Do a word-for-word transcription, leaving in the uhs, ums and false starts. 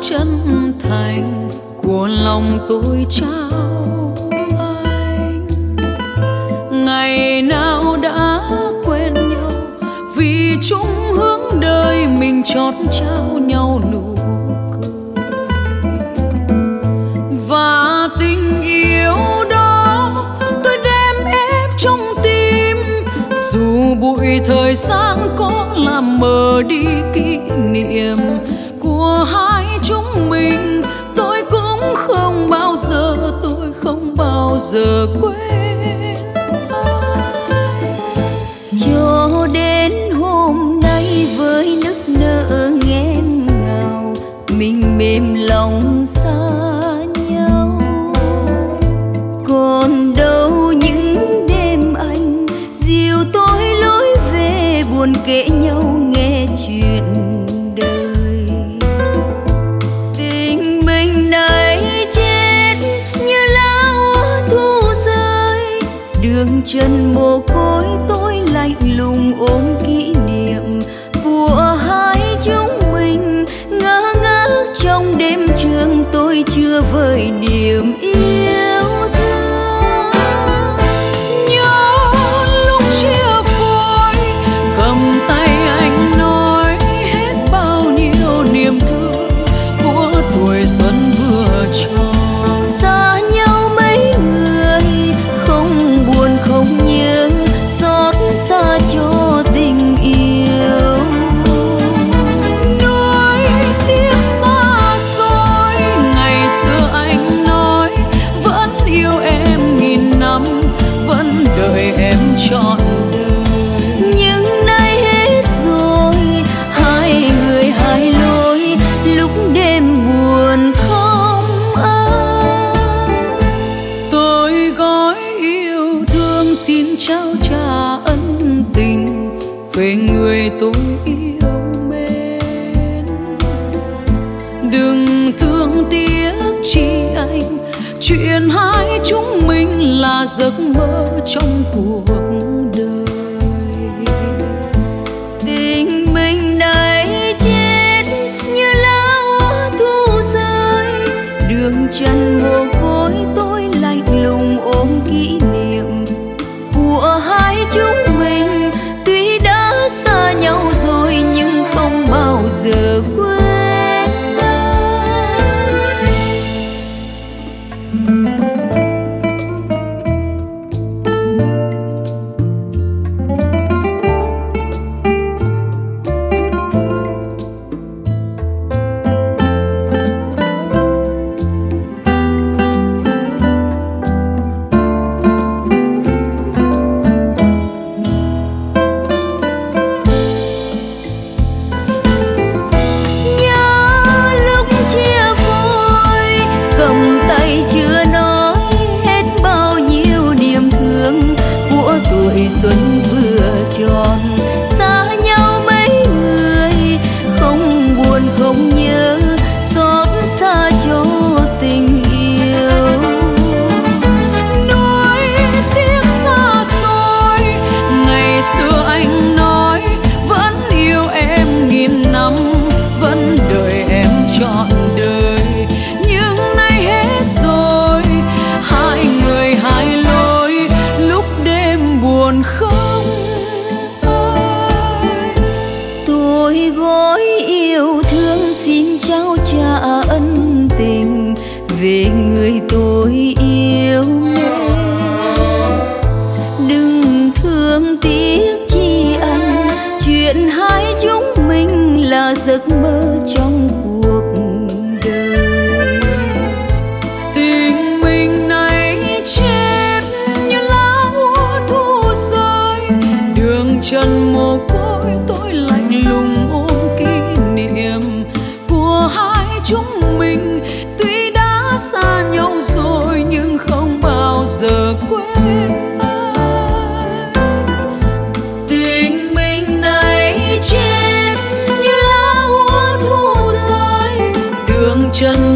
chân thành của lòng tôi trao anh. Ngày nào đã quen nhau vì chung hướng đời mình chót trao nhau nụ cười. Và tình yêu đó tôi đem ép trong tim, dù bụi thời gian có làm mờ đi kỷ niệm của hai chúng mình. Tôi cũng không bao giờ, tôi không bao giờ quên ai. Cho đến hôm nay với nức nở nghẹn ngào, mình mềm lòng xa nhau. Còn đâu những đêm anh dìu tôi lối về, buồn kể nhau nghe chuyện đời. Tình mình này chết như lá úa thu rơi, đường chân mồ côi tôi lạnh lùng ôm kỷ niệm của hai chúng mình. Ngơ ngác trong đêm trường tôi chưa vơi niềm yêu thương. Nhớ lúc chia phôi, cầm tay anh nói hết bao nhiêu niềm thương của tuổi xuân vừa tròn. Xa nhau mấy người không buồn không nhớ, xót xa cho tình yêu. Nuối tiếc xa xôi, ngày xưa anh nói vẫn yêu em nghìn năm, vẫn đợi em trọn đời. Nhưng nay hết rồi, hai người hai lối, lúc đêm buồn không ai. Tôi gói yêu thương xin trao trả ân tình về người tôi yêu mến. Đừng thương tiếc chi anh, chuyện hai chúng mình là giấc mơ trong cuộc đời. Tình mình này chết như lá úa thu rơi, đường chân mồ côi tôi lạnh lùng ôm kỷ niệm của hai chúng mình. Tuy đã xa nhau rồi nhưng không bao giờ quên xuân vừa tròn. Xa nhau mấy người không buồn không nhớ, xót xa cho tình yêu. Nuối tiếc xa xôi, ngày xưa anh nói vẫn yêu em nghìn năm, vẫn đợi em trọn đời. Nhưng nay hết rồi, hai người hai lối, lúc đêm buồn không ai. Tôi gói yêu thương xin trao trả ân tình về người tôi yêu mến. Đừng thương tiếc chi anh, chuyện hai chúng mình là giấc mơ trong cuộc đời. Tình mình này chết như lá úa thu rơi, đường chân mồ côi tôi lạnh lùng ôm kỷ niệm của hai chúng mình. Tuy đã xa nhau rồi nhưng không bao giờ quên ai. Tình mình này chết như lá úa thu rơi, đường chân